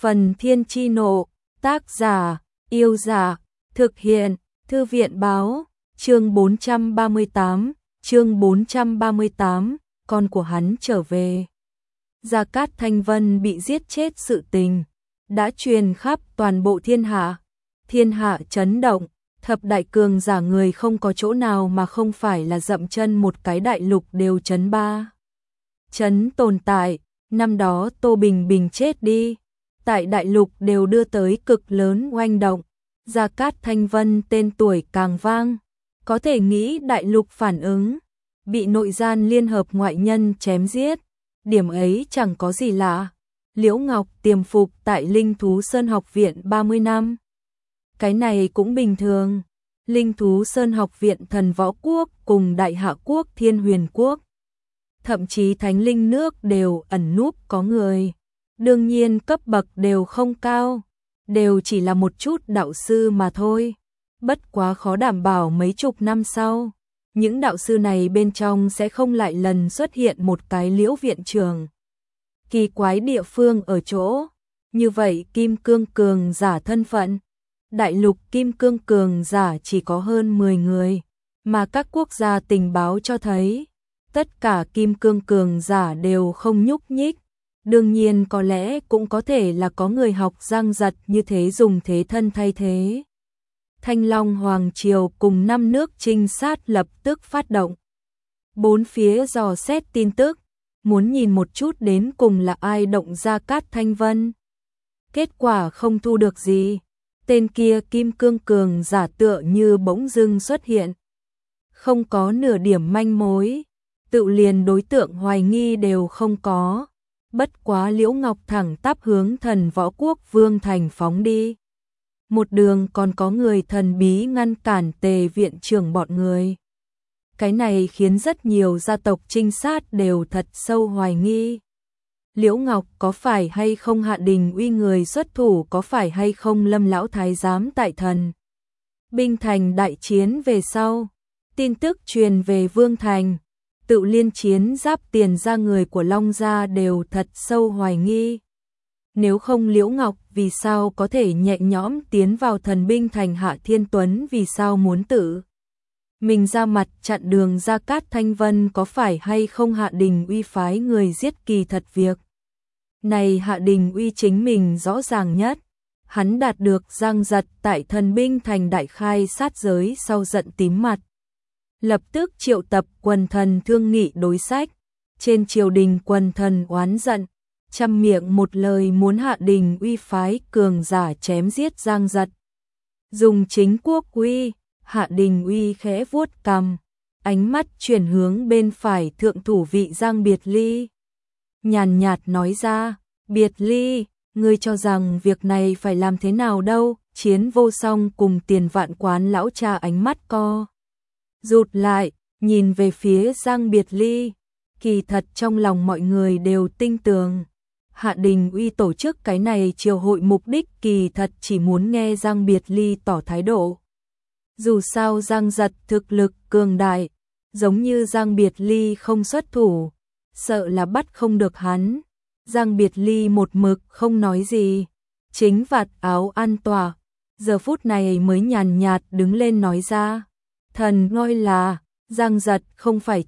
Phần Thiên Chi Nộ, tác giả, Yêu Giả, thực hiện, Thư viện Báo, chương 438, con của hắn trở về. Gia Cát Thanh Vân bị giết chết sự tình, đã truyền khắp toàn bộ thiên hạ chấn động, thập đại cường giả người không có chỗ nào mà không phải là dậm chân một cái đại lục đều chấn tồn tại, năm đó Tô Bình Bình chết đi, tại đại lục đều đưa tới cực lớn oanh động, Gia Cát Thanh Vân tên tuổi càng vang, có thể nghĩ đại lục phản ứng, bị nội gian liên hợp ngoại nhân chém giết, điểm ấy chẳng có gì lạ. Liễu Ngọc tiềm phục tại Linh Thú Sơn học viện 30 năm. Cái này cũng bình thường. Linh Thú Sơn học viện Thần Võ Quốc cùng Đại Hạ Quốc Thiên Huyền Quốc. Thậm chí Thánh Linh nước đều ẩn núp có người. Đương nhiên cấp bậc đều không cao. Đều chỉ là một chút đạo sư mà thôi. Bất quá khó đảm bảo mấy chục năm sau. Những đạo sư này bên trong sẽ không lại lần xuất hiện một cái Liễu viện trưởng. Kỳ quái địa phương ở chỗ, như vậy Kim Cương cường giả thân phận, đại lục Kim Cương cường giả chỉ có hơn 10 người, mà các quốc gia tình báo cho thấy, tất cả Kim Cương cường giả đều không nhúc nhích, đương nhiên có lẽ cũng có thể là có người học giang giật như thế dùng thế thân thay thế. Thanh Long Hoàng Triều cùng 5 nước trinh sát lập tức phát động. Bốn phía dò xét tin tức, muốn nhìn một chút đến cùng là ai động Gia Cát Thanh Vân. Kết quả không thu được gì, tên kia Kim Cương cường giả tựa như bỗng dưng xuất hiện. Không có nửa điểm manh mối, tự liền đối tượng hoài nghi đều không có. Bất quá Liễu Ngọc thẳng tắp hướng Thần Võ Quốc Vương Thành phóng đi. Một đường còn có người thần bí ngăn cản Tề viện trưởng bọn người. Cái này khiến rất nhiều gia tộc trinh sát đều thật sâu hoài nghi. Liễu Ngọc có phải hay không Hạ Đình Uy người xuất thủ, có phải hay không Lâm lão thái giám tại Thần Binh Thành đại chiến về sau, tin tức truyền về Vương Thành, tự liên chiến giáp tiền ra người của Long gia đều thật sâu hoài nghi. Nếu không Liễu Ngọc vì sao có thể nhẹ nhõm tiến vào Thần Binh Thành, Hạ Thiên Tuấn vì sao muốn tự mình ra mặt chặn đường Gia Cát Thanh Vân, có phải hay không Hạ Đình Uy phái người giết, kỳ thật việc này Hạ Đình Uy chính mình rõ ràng nhất. Hắn đạt được giang giật tại Thần Binh Thành đại khai sát giới sau giận tím mặt. Lập tức triệu tập quần thần thương nghị đối sách. Trên triều đình quần thần oán giận, trăm miệng một lời muốn Hạ Đình Uy phái cường giả chém giết giang giật. Dùng chính quốc uy. Hạ Đình Uy khẽ vuốt cằm, ánh mắt chuyển hướng bên phải thượng thủ vị Giang Biệt Ly. Nhàn nhạt nói ra, Biệt Ly, ngươi cho rằng việc này phải làm thế nào đâu? Chiến Vô Song cùng Tiền Vạn Quán lão cha ánh mắt co rụt lại, nhìn về phía Giang Biệt Ly. Kỳ thật trong lòng mọi người đều tin tưởng. Hạ Đình Uy tổ chức cái này triều hội mục đích kỳ thật chỉ muốn nghe Giang Biệt Ly tỏ thái độ. Dù sao Giang giật thực lực cường đại, giống như Giang Biệt Ly không xuất thủ, sợ là bắt không được hắn. Giang Biệt Ly một mực không nói gì, chính vạt áo an tỏa, giờ phút này mới nhàn nhạt đứng lên nói ra. Thần ngôi là, Giang giật không phải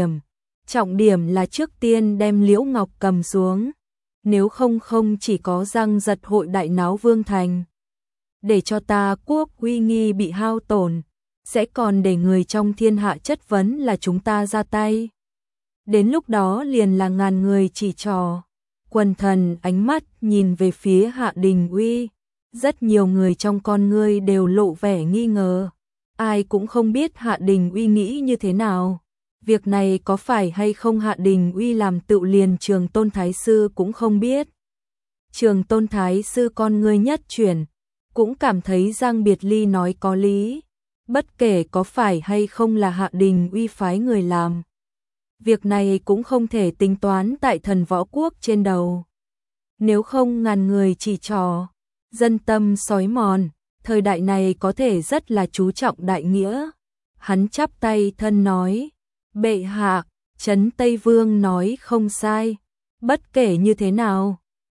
trọng điểm là trước tiên đem Liễu Ngọc cầm xuống, nếu không chỉ có Giang giật hội đại náo Vương Thành. Để cho ta quốc uy nghi bị hao tổn, sẽ còn để người trong thiên hạ chất vấn là chúng ta ra tay. Đến lúc đó liền là ngàn người chỉ trò. Quần thần ánh mắt nhìn về phía Hạ Đình Uy, rất nhiều người trong con ngươi đều lộ vẻ nghi ngờ. Ai cũng không biết Hạ Đình Uy nghĩ như thế nào. Việc này có phải hay không Hạ Đình Uy làm, tự liền Trường Tôn Thái Sư cũng không biết. Trường Tôn Thái Sư con ngươi nhất chuyển, cũng cảm thấy Giang Biệt Ly nói có lý, bất kể có phải hay không là Hạ Đình Uy phái người làm. Việc này cũng không thể tính toán tại Thần Võ Quốc trên đầu. Nếu không ngàn người chỉ trò, dân tâm xói mòn, thời đại này có thể rất là chú trọng đại nghĩa. Hắn chắp tay thân nói, bệ hạ, Trấn Tây Vương nói không sai, bất kể như thế nào,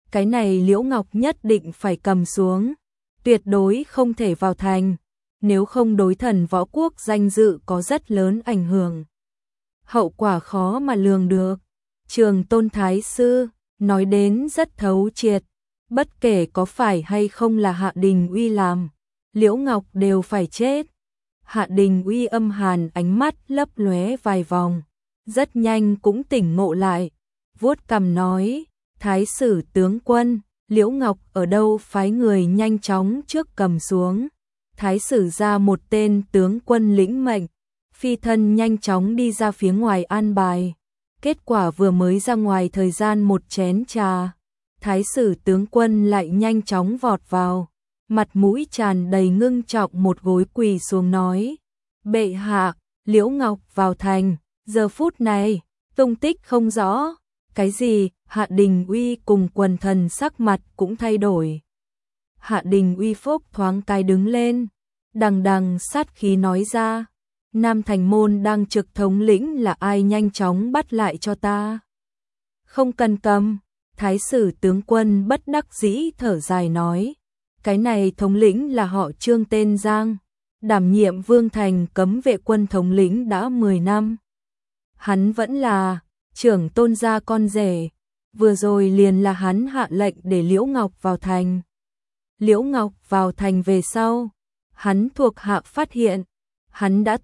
cái này Liễu Ngọc nhất định phải cầm xuống, tuyệt đối không thể vào thành, nếu không đối Thần Võ Quốc danh dự có rất lớn ảnh hưởng. Hậu quả khó mà lường được. Trường Tôn Thái Sư nói đến rất thấu triệt, bất kể có phải hay không là Hạ Đình Uy làm, Liễu Ngọc đều phải chết. Hạ Đình Uy âm hàn ánh mắt lấp lóe vài vòng, rất nhanh cũng tỉnh ngộ lại, vuốt cằm nói, Thái sử tướng quân, Liễu Ngọc ở đâu phái người nhanh chóng trước cầm xuống. Thái sử ra một tên tướng quân lĩnh mệnh, phi thân nhanh chóng đi ra phía ngoài an bài. Kết quả vừa mới ra ngoài thời gian một chén trà, Thái sử tướng quân lại nhanh chóng vọt vào, mặt mũi tràn đầy ngưng trọng một gối quỳ xuống nói, bệ hạ, Liễu Ngọc vào thành, giờ phút này, tung tích không rõ. Cái gì? Hạ Đình Uy cùng quần thần sắc mặt cũng thay đổi. Hạ Đình Uy phốc thoáng cái đứng lên, đằng đằng sát khí nói ra, Nam Thành Môn đang trực thống lĩnh là ai, nhanh chóng bắt lại cho ta. Không cần cầm. Thái sử tướng quân bất đắc dĩ thở dài nói, cái này thống lĩnh là họ Trương tên Giang, đảm nhiệm Vương Thành cấm vệ quân thống lĩnh đã 10 năm. Hắn vẫn là trưởng tôn gia con rể, vừa rồi liền là hắn hạ lệnh để Liễu Ngọc vào thành. Liễu Ngọc vào thành về sau, hắn thuộc hạ phát hiện, hắn đã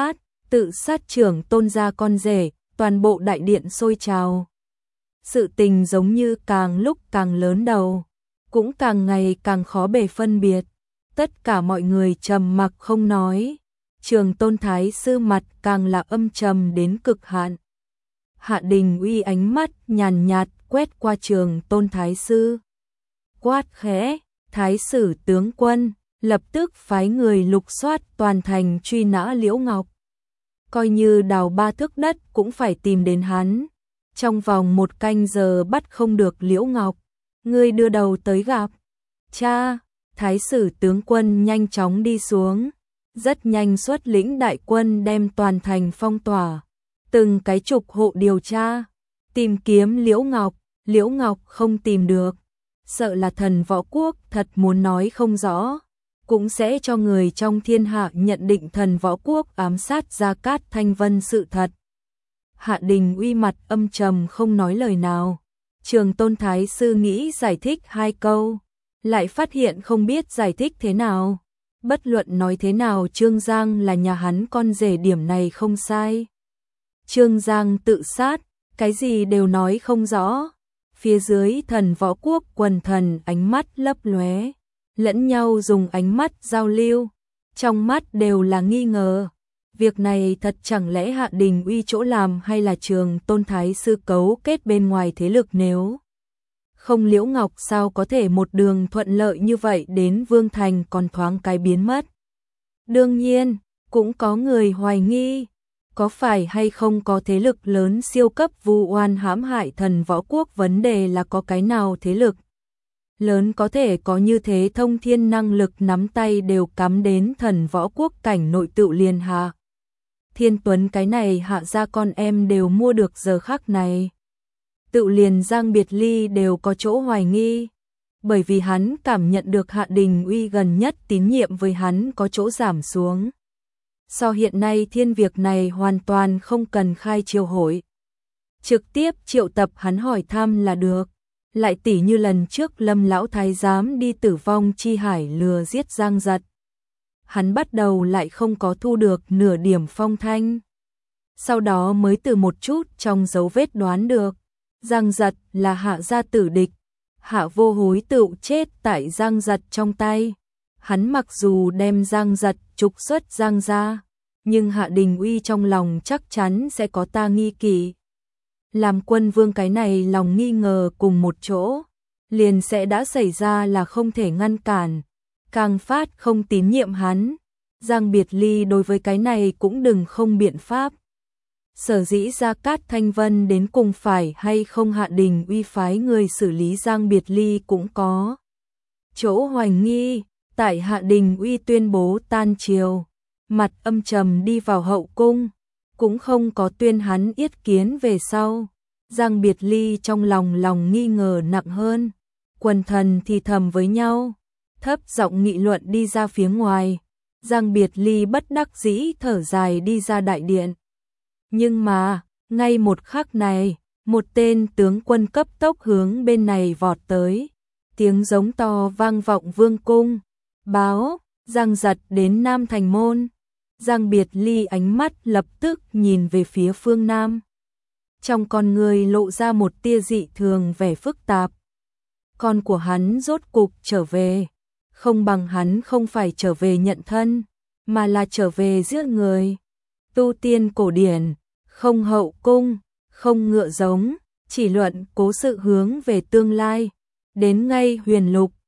tự sát trưởng tôn gia con rể, toàn bộ đại điện sôi trào. Sự tình giống như càng lúc càng lớn đầu, cũng càng ngày càng khó bề phân biệt. Tất cả mọi người trầm mặc không nói, Trường Tôn Thái Sư mặt càng là âm trầm đến cực hạn. Hạ Đình Uy ánh mắt nhàn nhạt quét qua Trường Tôn Thái Sư, quát khẽ, Thái sử tướng quân, lập tức phái người lục soát toàn thành truy nã Liễu Ngọc. Coi như đào 3 thước đất cũng phải tìm đến hắn. Trong vòng 1 canh giờ bắt không được Liễu Ngọc, ngươi đưa đầu tới gặp. Cha, Thái sử tướng quân nhanh chóng đi xuống, rất nhanh xuất lĩnh đại quân đem toàn thành phong tỏa, từng cái chục hộ điều tra, tìm kiếm Liễu Ngọc. Liễu Ngọc không tìm được, sợ là Thần Võ Quốc thật muốn nói không rõ, cũng sẽ cho người trong thiên hạ nhận định Thần Võ Quốc ám sát Gia Cát Thanh Vân sự thật. Hạ Đình Uy mặt âm trầm không nói lời nào. Trường Tôn Thái Sư nghĩ giải thích 2 câu, lại phát hiện không biết giải thích thế nào. Bất luận nói thế nào Trương Giang là nhà hắn con rể, điểm này không sai. Trương Giang tự sát, cái gì đều nói không rõ. Phía dưới Thần Võ Quốc quần thần ánh mắt lấp lóe, lẫn nhau dùng ánh mắt giao lưu, trong mắt đều là nghi ngờ. Việc này thật chẳng lẽ Hạ Đình Uy chỗ làm, hay là Trường Tôn Thái Sư cấu kết bên ngoài thế lực, nếu không Liễu Ngọc sao có thể một đường thuận lợi như vậy đến Vương Thành còn thoáng cái biến mất. Đương nhiên, cũng có người hoài nghi, có phải hay không có thế lực lớn siêu cấp vu oan hãm hại Thần Võ Quốc, vấn đề là có cái nào thế lực lớn có thể có như thế thông thiên năng lực nắm tay đều cắm đến Thần Võ Quốc cảnh nội tự liền Hạ Thiên Tuấn cái này Hạ gia con em đều mua được giờ khắc này. Tự liền Giang Biệt Ly đều có chỗ hoài nghi, bởi vì hắn cảm nhận được Hạ Đình Uy gần nhất tín nhiệm với hắn có chỗ giảm xuống. So hiện nay thiên việc này hoàn toàn không cần khai triều hội, trực tiếp triệu tập hắn hỏi thăm là được. Lại tỉ như lần trước Lâm lão thái giám đi Tử Vong Chi Hải lừa giết Giang Giật, hắn bắt đầu lại không có thu được nửa điểm phong thanh, sau đó mới từ một chút trong dấu vết đoán được Giang Giật là Hạ gia tử địch. Hạ Vô Hối tựu chết tại Giang Giật trong tay. Hắn mặc dù đem Giang Giật trục xuất Giang gia, nhưng Hạ Đình Uy trong lòng chắc chắn sẽ có ta nghi kỵ. Làm quân vương cái này lòng nghi ngờ cùng một chỗ, liền sẽ đã xảy ra là không thể ngăn cản, càng phát không tín nhiệm hắn. Giang Biệt Ly đối với cái này cũng đừng không biện pháp. Sở dĩ Gia Cát Thanh Vân đến cùng phải hay không Hạ Đình Uy phái người xử lý Giang Biệt Ly cũng có chỗ hoài nghi. Tại Hạ Đình Uy tuyên bố tan triều, mặt âm trầm đi vào hậu cung, cũng không có tuyên hắn yết kiến về sau. Giang Biệt Ly trong lòng nghi ngờ nặng hơn. Quần thần thì thầm với nhau, thấp giọng nghị luận đi ra phía ngoài. Giang Biệt Ly bất đắc dĩ thở dài đi ra đại điện. Nhưng mà, ngay một khắc này, một tên tướng quân cấp tốc hướng bên này vọt tới. Tiếng giống to vang vọng vương cung, báo, Giang Giật đến Nam Thành Môn. Giang Biệt Ly ánh mắt lập tức nhìn về phía phương Nam. Trong con người lộ ra một tia dị thường vẻ phức tạp. Con của hắn rốt cục trở về, không bằng hắn không phải trở về nhận thân, mà là trở về giết người. Tu tiên cổ điển, không hậu cung, không ngựa giống, chỉ luận cố sự hướng về tương lai. Đến ngay huyền lục,